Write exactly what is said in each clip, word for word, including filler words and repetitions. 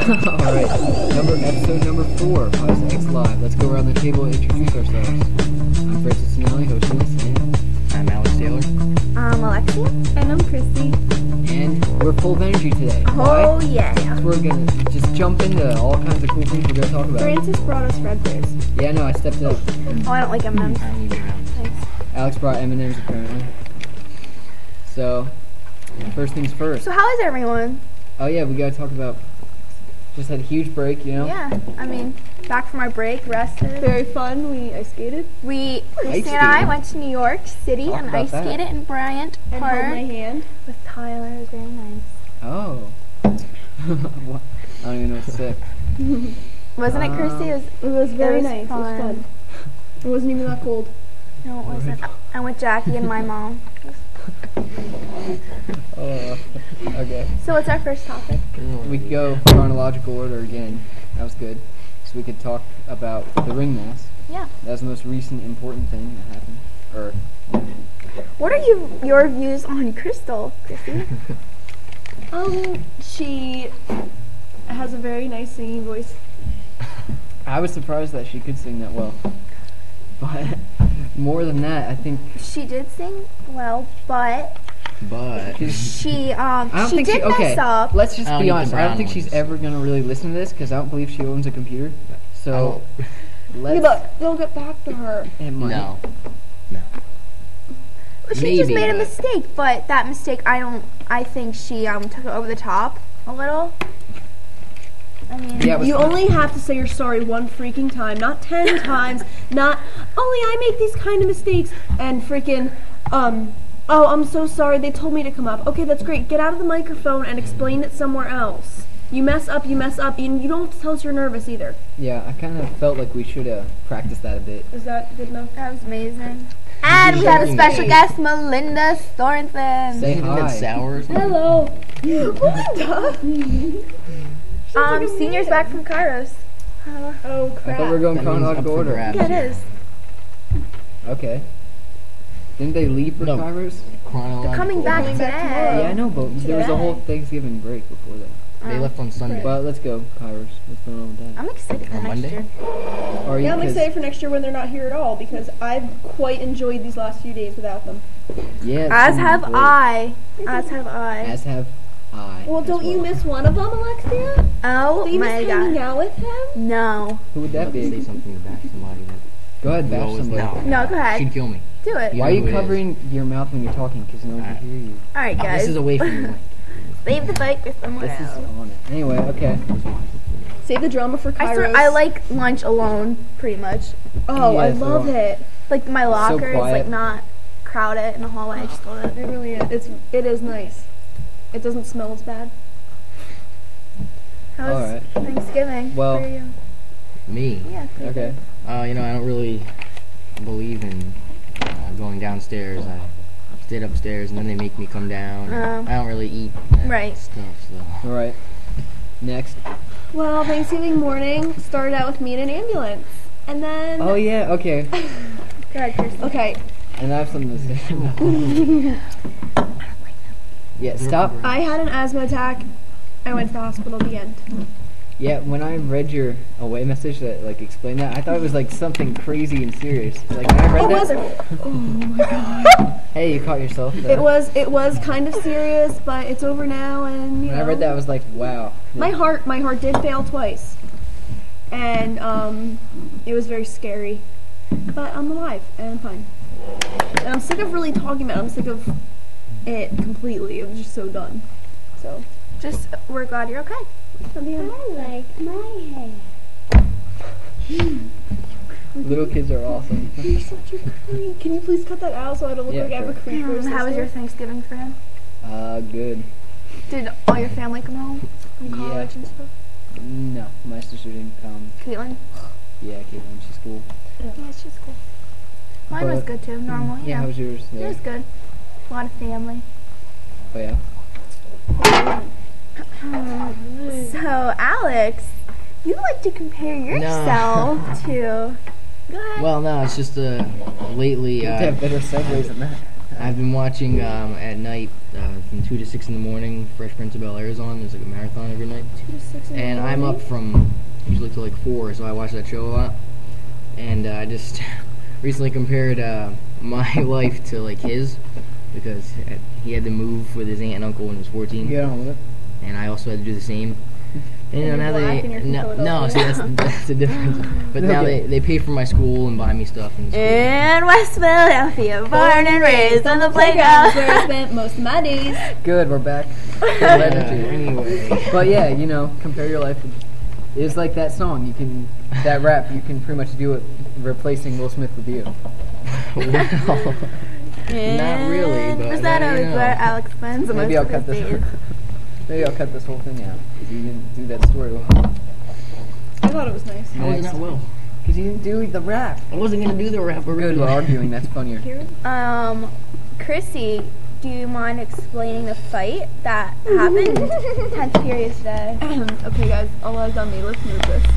Alright, number episode number four, Pause X Live. Let's go around the table and introduce ourselves. I'm Francis Sinelli, hosting this, and I'm Alex Taylor. I'm Alexia. And I'm Christy. And we're full of energy today. Oh, Why? yeah. So we're gonna just jump into all kinds of cool things we're gonna talk about. Francis brought us Red Bears. Yeah, no, I stepped up. Oh, I don't like M and M's. I don't even know. Thanks. Alex brought M and M's apparently. So, first things first. So how is everyone? Oh yeah, we gotta talk about. Just had a huge break, you know. Yeah, I mean, back from our break, rested. Very fun. We ice skated We, Christy Ice and I skating. went to New York City Talk and about ice that. skated in Bryant and held my Park hand. with Tyler. It was very nice. Oh. What? I don't even know what to say. Wasn't it, Christy? It was, It was very was nice. It was fun. fun. It wasn't even that cold. no, it wasn't. I went Jackie and my mom. Oh, okay. So what's our first topic? We could go chronological order again. That was good. So we could talk about the ring mask. Yeah. That was the most recent important thing that happened. Or What are you your views on Crystal, Christy? Um, she has a very nice singing voice. I was surprised that she could sing that well. But more than that, I think She did sing well, but But she um I don't she think did she. Okay, mess up. let's just I don't be need the honest. I don't brown think she's ones. ever gonna really listen to this because I don't believe she owns a computer. So let's. Look, they'll get back to her. It might. no, no. She just Maybe, made a but- mistake, but that mistake, I don't. I think she um took it over the top a little. I mean, Yeah, it was You fun. only have to say you're sorry one freaking time, not ten times. Not only I make these kind of mistakes and freaking um. Oh, I'm so sorry. They told me to come up. Okay, that's great. Get out of the microphone and explain it somewhere else. You mess up, you mess up, and you don't have to tell us you're nervous either. Yeah, I kind of felt like we should have practiced that a bit. Is that good enough? that was amazing. And we had a special guest, Melinda Thornton. Say Is that hi. sour or something? Hello. Melinda. Um, seniors back from Kairos. Uh, Oh I crap. thought we were going That means up chronological for order. grabs. yeah, it is. Okay. Didn't they leave for No. Kairos? Chronological. They're coming back Coming today. back tomorrow. Yeah, I know, but there was a whole Today. Thanksgiving break before that. They left on Sunday. Well, let's go, Kairos. What's going on with that? I'm excited for On next Monday? year. Are you? Yeah, I'm 'Cause- excited for next year when they're not here at all because I've quite enjoyed these last few days without them. Yeah. it's As been have great. I. As have I. As have I. Well, as don't you well. miss one of them, Alexia? Oh Do you my miss hanging god. out with him? No. Who would that I'd say be? something to bash somebody that Go ahead, you bash always somebody. know. No, go ahead. She'd kill me. Do it. You Why are know you who it is. covering your mouth when you're talking? Because no one can Alright. hear you. Alright, Oh, guys. this is away from you. Save the bike for someone This is else. on it. Anyway, okay. Save the drama for I, Kairos. sort, I like lunch alone, pretty much. Oh, I Yeah, so love do I. it. Like my locker is quiet. like not crowded in the hallway. I just go to. It really is. It's it is nice. It doesn't smell as bad. How was Alright. Thanksgiving Well- for you? Me. Yeah. pretty Okay. Uh, you know, I don't really believe in uh, going downstairs. I stayed upstairs, and then they make me come down. Oh. I don't really eat that Right. stuff, so. All right. Next. Well, Thanksgiving morning started out with me in an ambulance, and then Oh yeah. Okay. good. Go ahead, Kirsten. okay, And I have something to say. Yeah. Stop. I had an asthma attack. I went to the hospital. The end. Yeah. When I read your away message that like explained that, I thought it was like something crazy and serious. Like when I read It that. was. Oh my god. Hey, you caught yourself. It was. It was kind of serious, but it's over now, and you When know. I read that, I was like, wow. My heart, my heart did fail twice, and um, it was very scary. But I'm alive and I'm fine. And I'm sick of really talking about it. I'm sick of it completely. I'm just so done. So, Just we're glad you're okay. at the end. like my hair. Little kids are awesome. You're such a creep. Can you please cut that out so I don't look Yeah, like I have a sure. creep for a Um, how was sister? your Thanksgiving for him? Uh, good. Did all your family come home from Yeah. college and stuff? No, my sister didn't come. Caitlin? Yeah, Caitlin, she's cool. Yeah, she's cool. Mine was But- good too. Normal. Yeah, Yeah. how was yours? It There? was good. A lot of family. Oh yeah. So, Alex, you like to compare yourself to. Go ahead. Well, no, it's just uh, lately You uh, have better segues than that. I've been watching um, at night uh, from two to six in the morning. Fresh Prince of Bel Air's on. There's like a marathon every night. Two to six in the And I'm morning? up from usually till like four, so I watch that show a lot. And uh, I just recently compared uh, my life to like his, because he had to move with his aunt and uncle when he was fourteen, Get on with it. and I also had to do the same. And you know, And now you're black they and you're from no, no, see Philadelphia. that's that's the difference. But now Okay. they, they pay for my school and buy me stuff and school. In West Philadelphia, born and raised on the Playgrounds playground. where I spent most of my days. Good, we're back. Good Yeah, energy. anyway, But yeah, you know, compare your life. It's like that song. You can that rap. You can pretty much do it, replacing Will Smith with you. well, not really, but Was that I don't always know. where Alex spends most Maybe I'll of cut his this. days? Maybe I'll cut this whole thing out because you didn't do that story well. I thought it was nice. How was that well? Because you didn't do the rap. I wasn't gonna do the rap We're good. originally. We're arguing. That's funnier. Um, Chrissy, do you mind explaining the fight that happened tenth period today? Okay, guys, all eyes on me. Let's move this.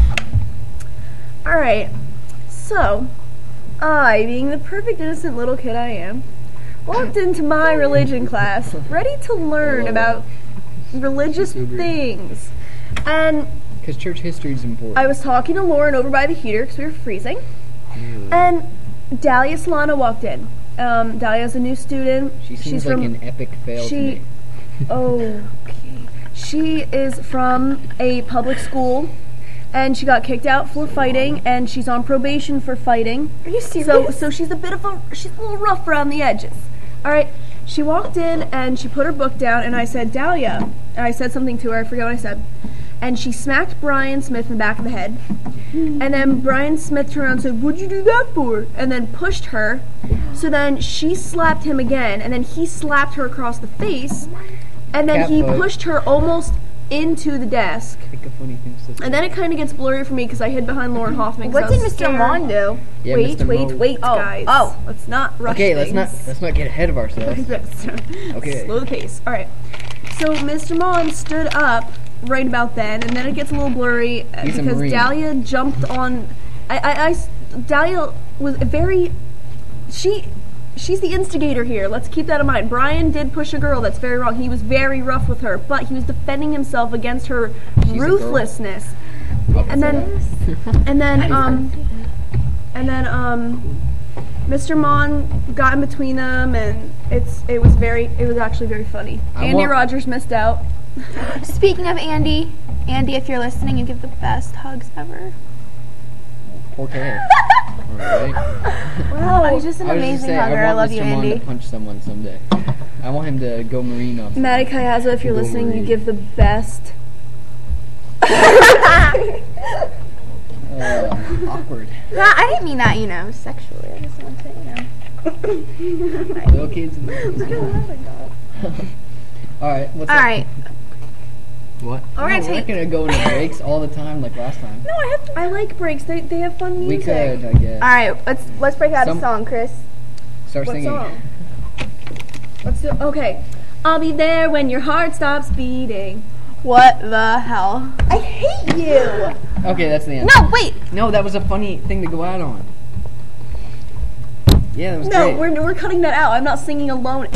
All right. So, I, being the perfect innocent little kid I am, walked into my religion class ready to learn about religious So great. things. And Because church history is important. I was talking to Lauren over by the heater because we were freezing. Ew. And Dahlia Solano walked in. Um, Dahlia's a new student. she seems She's like from an epic fail she- to me. Okay. She is from a public school, and she got kicked out for fighting, and she's on probation for fighting. Are you So, serious? so she's a bit of a she's a little rough around the edges. All right. She walked in and she put her book down, and I said, Dahlia, and I said something to her. I forget what I said. And she smacked Brian Smith in the back of the head. And then Brian Smith turned around and said, "What'd you do that for?" And then pushed her. So then she slapped him again, and then he slapped her across the face. And then Cat he fight. pushed her almost into the desk. Think of funny things to say. And then it kind of gets blurry for me because I hid behind Lauren Hoffman. 'cause What I did was Mister scared. Mon do? Yeah, wait, Mister wait, Mo. wait, Oh, guys. oh. Let's not rush Okay, let's things. not let's not get ahead of ourselves. Okay. Slow the pace. All right. So Mister Mon stood up right about then, and then it gets a little blurry uh, He's a because Marine. Dahlia jumped on. I, I, I s- Dahlia was very. She, she's the instigator here. Let's keep that in mind. Brian did push a girl. That's very wrong. He was very rough with her, but he was defending himself against her She's a girl. ruthlessness. And then, and then, um, and then, um, Mister Mon got in between them, and it's it was very it was actually very funny. I Andy want- Rogers missed out. Speaking of Andy, Andy, if you're listening, you give the best hugs ever. Okay. Alright. Wow, he's just an I was just amazing saying, hugger. I I, want love Mister you, Mon Andy. to punch someone someday. I want him to go Marine on someone. Maddie Kayaza, if you're Go listening, you Marie. give the best. Uh, awkward. No, I didn't mean that, you know, sexually. I just want to, you know. Little kids. In the Alright, what's All up? right. What? We're No, gonna we're not take. gonna go into breaks all the time like last time. No, I have. I like breaks. They they have fun We music. could, I guess. All right, let's let's break out Some- a song, Chris. Start What singing. song? Let's do. Okay. I'll be there when your heart stops beating. What the hell? I hate you. Okay, that's the end. No, wait. No, that was a funny thing to go out on. Yeah, that was No, great. we're we're cutting that out. I'm not singing alone.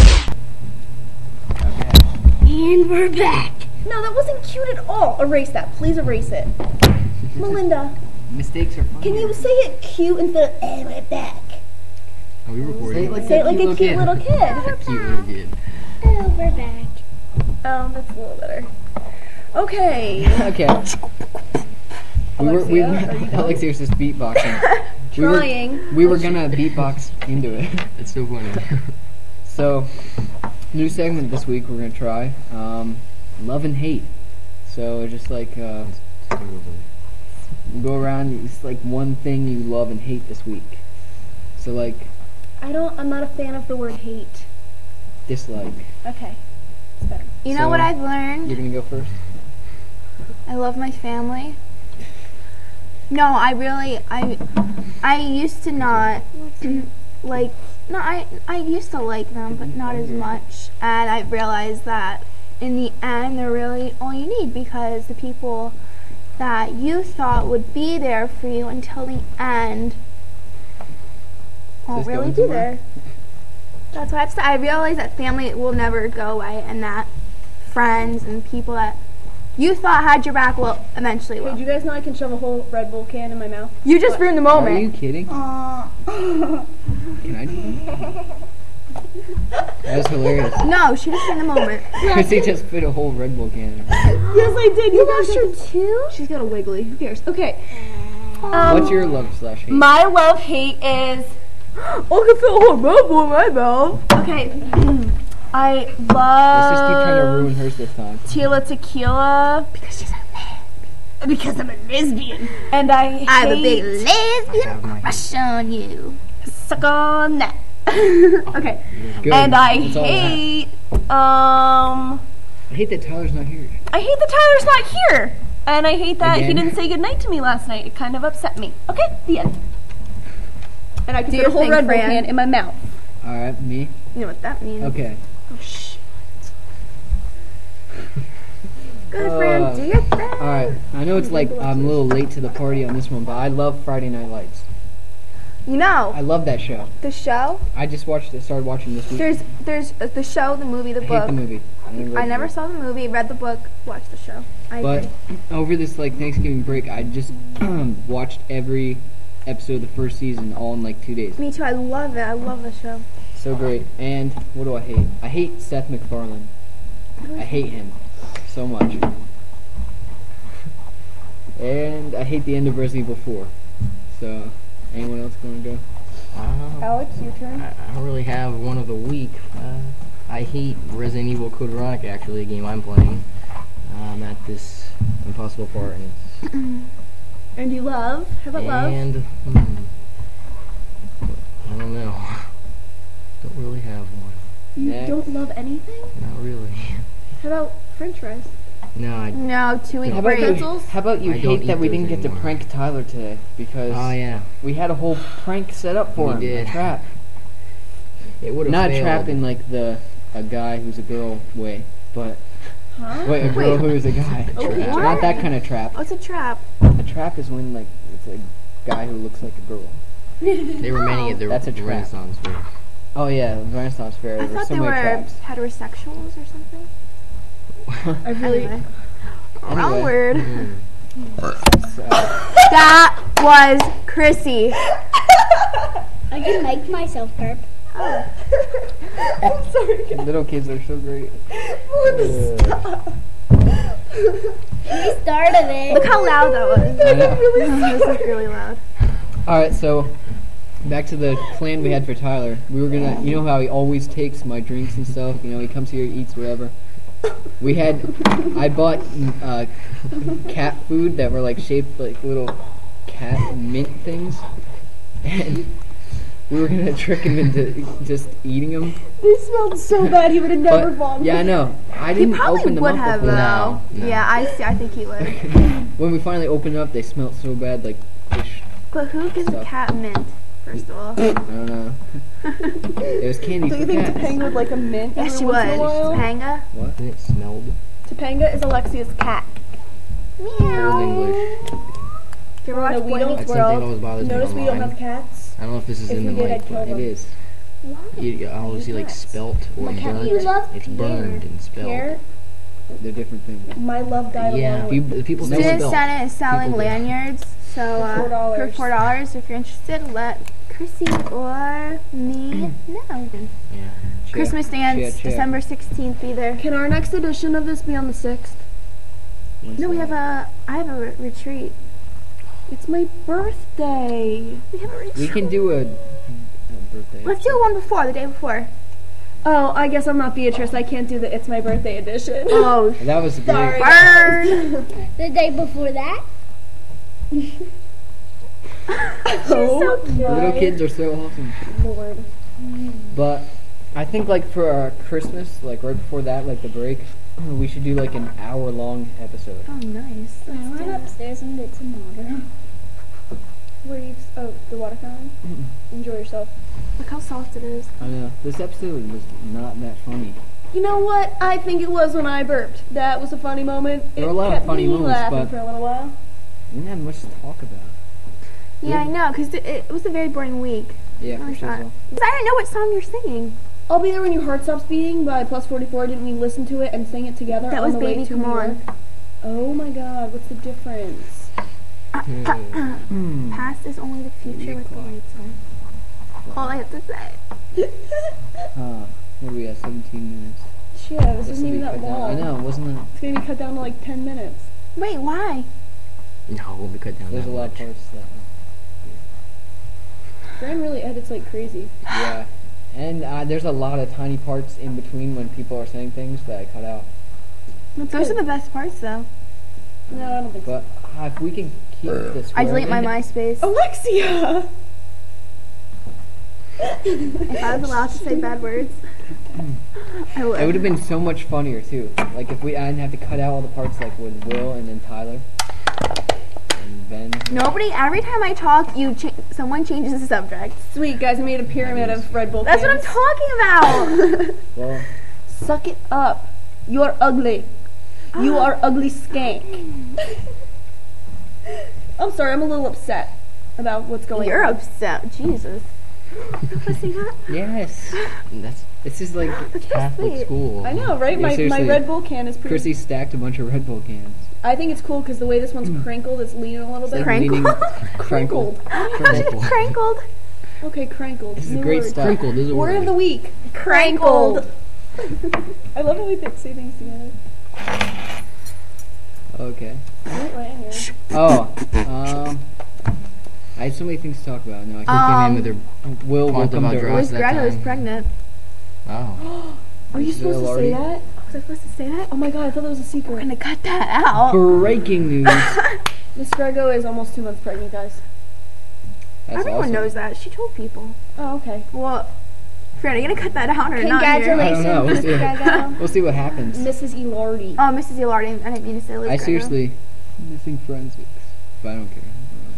Okay. And we're back. No, that wasn't cute at all. Erase that. Please erase it. Melinda, Mistakes are fun. can you say it cute instead of and we're back? Are we recording? Say it like Say a it like cute a cute little kid. kid. A cute little kid. Oh, we're back. Oh, that's a little better. Okay. Okay. We were we Alexia, are you done? Alexia was just beatboxing. We were- Trying. We were gonna beatbox into it. That's so funny. So, new segment this week we're gonna try. Um, love and hate. So just like uh, we'll go around. It's like one thing you love and hate this week. So like I don't. I'm not a fan of the word hate. dislike. Okay. It's better. You know So- what I've learned? You're gonna go first. I love my family. No, I really, I, I used to not like. No, I, I used to like them, but not as much. And I realized that in the end, they're really all you need, because the people that you thought would be there for you until the end won't this really going be somewhere? there. That's why I, just, I realize that family will never go away, and that friends and people that you thought had your back will eventually Hey, will. do you guys know I can shove a whole Red Bull can in my mouth? You just ruined the Are moment. you kidding? Can I do that? That was hilarious. No, she just ruined the moment. Chrissy just put a whole Red Bull can in her. Yes, I did. You lost your two? She's got a wiggly. Who cares? Okay. Um, What's your love slash hate? My love hate is. I can feel a whole Red Bull in my mouth. Okay. I Let's just keep trying to love ruin hers this time. Tila Tequila Because she's a because I'm a lesbian. And I hate I have a big I have lesbian my- crush on you. suck on that. Okay. Good. And I That's all that. hate um I hate that Tyler's not here. I hate that Tyler's not here. And I hate that Again? he didn't say goodnight to me last night. It kind of upset me. Okay, the end. And I can Do put your a whole thing, Red Bull Fran. can in my mouth. All right, me. You know what that means. Okay. Oh, shh. Good Uh, friend, do your thing. All right. I know it's like I'm a little late to the party on this one, but I love Friday Night Lights. You know, I love that show. the show, I just watched it. Started watching this week. there's there's uh, the show, the movie, the I book. hate the movie. I never, read I the never book. saw the movie, read the book, watched the show. I But agree. over this like Thanksgiving break, I just watched every episode of the first season all in like two days. Me too, I love it. I love the show. So great. And what do I hate? I hate Seth MacFarlane. I hate him so much. And I hate the end of Resident Evil four. So, anyone else going to go? Uh, Alex, your turn. I, I don't really have one of the week. Uh, I hate Resident Evil Code Veronica, actually, a game I'm playing. I'm at this impossible part, and it's And you love? How about love? and hmm, I don't know. Don't really have one. You Next. don't love anything? Not really. How about French fries? No, I. No, two week How about, break. you, Pretzels? how about you I don't hate that eat we those didn't get to anymore. prank Tyler today? Because Oh yeah, we had a whole prank set up for We him. did. A trap. it would have Not failed. trap in like the a guy who's a girl way, but Huh? wait, a girl Wait. who is a guy. Oh, Trap. what? Not that kind of trap. Oh, it's a trap. A trap is when like it's a guy who looks like a girl. They were many at the That's a trap. Renaissance Fair. Oh yeah, the Renaissance Fair. I There were thought so they many were traps. heterosexuals or something. I really. Anyway. Wrong Anyway. word. Mm. So, That was Chrissy. I can make myself burp. Oh. I'm sorry. little kids are so great. You started it. Look how loud that was. I know. That was like really loud. All right, so back to the plan we had for Tyler. We were gonna, you know how he always takes my drinks and stuff. You know, he comes here, eats whatever. We had, I bought uh, cat food that were like shaped like little cat mint things, and we were gonna trick him into just eating them. They smelled so bad. He would have never But vomited. yeah, I know. I He didn't probably open them would up have before. though. No, no. Yeah, I see. I think he would. When we finally opened it up, they smelled so bad, like fish. But who gives a Stuff. cat mint? First of all. I don't know. It was candy Do for you think cats. Topanga would like a mint Yes, every she once would. in a while? Topanga. What? And it smelled Topanga is Alexia's cat. old English. Do you ever watch No, we Boy don't- Meets That's something that World? always bothers me Notice we don't online. have cats. I don't know if this is If in we the did, mic, I'd kill but them. It is. you, I always see like spelt or My cat- burnt. You love It's Pierre. burned and spelled. Here, They're different things. my love died Yeah, along people, with. people say Student spelled. Senate is selling People do. lanyards. So uh, For four dollars. for four dollars, if you're interested, let Chrissy or me know. Yeah. Check, Christmas dance, check, check. December sixteenth. Be there. Can our next edition of this be on the sixth? When's No, we that? have a. I have a re- retreat. It's my birthday. We have a retreat. We can do a, a birthday. Let's do one before, the day before. Oh, I guess I'm not Beatrice. I can't do the It's My Birthday edition. Oh, That was great. Sorry. burn! The day before that. Oh, Little kids are so awesome. Lord. But I think like for our Christmas, like right before that, like the break, we should do like an hour long episode. Oh, nice. I Let's do went it. upstairs and did some water. Where you? Oh, the water fountain. Enjoy yourself. Look how soft it is. I know this episode was not that funny. You know what? I think it was when I burped. That was a funny moment. There were it a lot of kept funny me moments, laughing but- for a little while. We didn't have much to talk about. Yeah, I know, because it, it was a very boring week. Yeah, No, for it's sure. not. 'Cause I didn't know what song you're singing. I'll Be There When Your Heart Stops Beating by Plus forty-four. Didn't we listen to it and sing it together That on was the way Baby to Come New On. York? Oh my god, what's the difference? Hmm. Past is only the future with the lights on. All I have to say. Huh. What do we have? seventeen minutes. Shit, this This isn't will even be that cut down. long. I know, wasn't it? It's gonna be cut down to like ten minutes. Wait, why? No, it won't be cut down. There's a that lot of much. parts that. Fran really edits like crazy. Yeah. And uh, there's a lot of tiny parts in between when people are saying things that I cut out. That's Those good. are the best parts, though. No, I don't think so. But uh, if we can keep this. I delete my and- MySpace. Alexia! If I was allowed to say bad words, I would. It would have been so much funnier too. Like if we I didn't have to cut out all the parts like with Will and then Tyler and Ben. Nobody. Every time I talk, you cha- someone changes the subject. Sweet, guys, I made a pyramid of Red Bull That's what I'm cans. talking about. Well, Suck it up. You're ugly. You are ugly skank. I'm sorry, I'm a little upset about what's going You're on. upset. Jesus. Pussy hot. yes. That's This is like Catholic sweet. school. I know, right? Yeah, my, my seriously. Red Bull can is pretty... Chrissy stacked a bunch of Red Bull cans. I think it's cool because the way this one's crinkled, it's leaning a little bit. Like Crankled? leaning- Crinkled. Crinkled. Crankled. Okay, crankled. This is New great word. stuff. Crinkled is a Word word. of the week. Crankled. I love how we pick say things together. Okay. Right, right in here. Oh, um, I had so many things to talk about. No, I Who can't. came in Um, with their Will will Month of come to Andros. Was that Greta was time. pregnant? Oh. Are you Is it supposed to say Lordy? that? Was I supposed to say that? Oh my god, I thought that was a I'm secret. gonna cut that out. Breaking news. Miss Grego is almost two months pregnant, guys. That's Everyone awesome. knows that. She told people. Oh, okay. Well, Fred, are you gonna cut that out or not? I Congratulations, don't know. We'll Miss see. Grego. We'll see what happens. Missus Elardi. Oh, Missus Elardi. I didn't mean to say Liz I Grego. seriously missing forensics, but I don't care.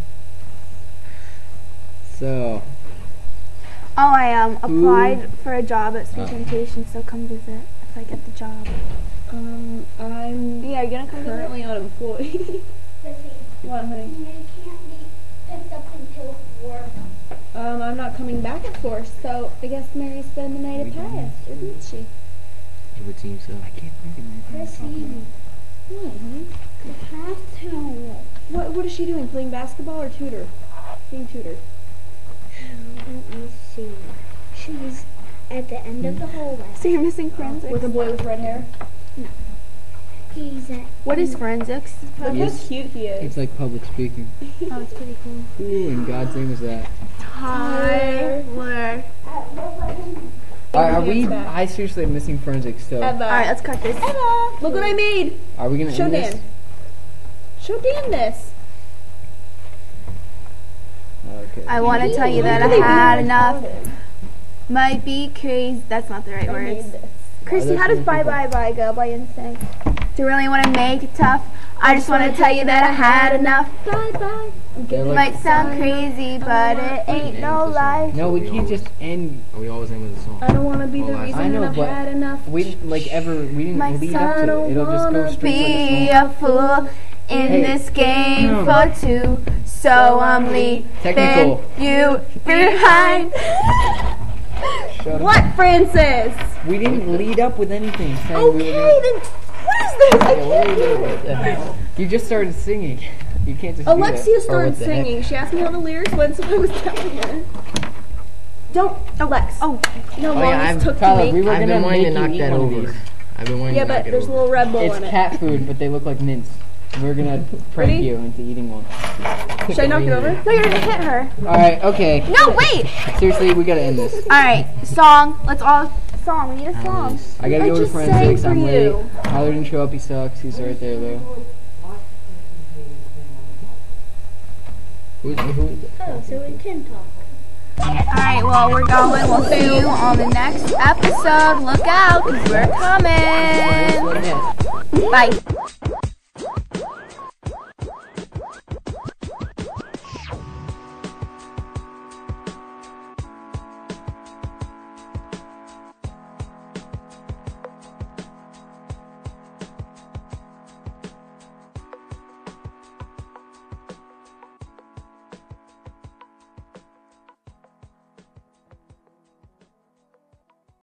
So, Oh, I um applied for a job at Sweet Oh. Temptation, so come visit if I get the job. Um, I'm Yeah, you're gonna come visit? currently unemployed. What, honey? You can't be picked up until four. Um, I'm not coming back, of course, so I guess Mary's spending the night at Paris, isn't she? It would seem so. I can't think of anything to talk Chrissy, about. What, honey? you have to. What, what is she doing? Playing basketball or tutor? Being tutored. Let me see. She's at the end of the hallway. So you're missing forensics. With a boy with red hair? He's at. What is forensics? Look Yes. how cute he is. It's like public speaking. Oh, it's pretty cool. Who in God's name is that? Tyler. Alright, are we? Back. I seriously am missing forensics. So, Eva. Alright, let's cut this. Eva! Look what I made! are we gonna Show end this? Dan. Show Dan this. Okay. I want to tell you that I had enough. Might be crazy. That's not the right I made words. this. Chrissy, there how does so bye many bye bye go by instinct? Do you really want to make it tough? I just want to tell you that I had enough. Bye bye. They're like- Might sound crazy, but it ain't no lie. No, we can't just end. We always end with a song. I don't want to be the Well, I- reason I know, that I've but had enough. We didn't like ever. We didn't My lead up son to it. It'll just go wanna straight Be to the song. a fool in Hey. this game No. for two, so I'm leaving Technical. you behind. Shut up. What, Francis? We didn't lead up with anything. Saying Okay, we were gonna, then what is this? I Yeah, what are you can't doing? hear What the it. hell? You just started singing. You can't just. do Alexia that. started what the heck? singing. She asked me how the lyrics went, so I was telling her. Don't, Alex. Oh, You know Oh, how long yeah, this I've- took Tyler, to we make? were I've gonna been wanting to make you knock eat that one of over. these. I've been wanting Yeah, to knock but it there's a over. little Red Bull It's in it. cat food, but they look like mints. We're gonna prank Ready? you into eating one. Should I knock it over? no, you're gonna hit her. All right. Okay. No, wait. Seriously, we gotta end this. All right, song. Let's all song. We need a song. I gotta I go to just sang forensics. for I'm late. you. Tyler didn't show up. He sucks. He's right there though. Who's, who is it? Oh, so we can talk. All right, well, we're going. We'll see you on the next episode. Look out, 'cause we're coming. Bye.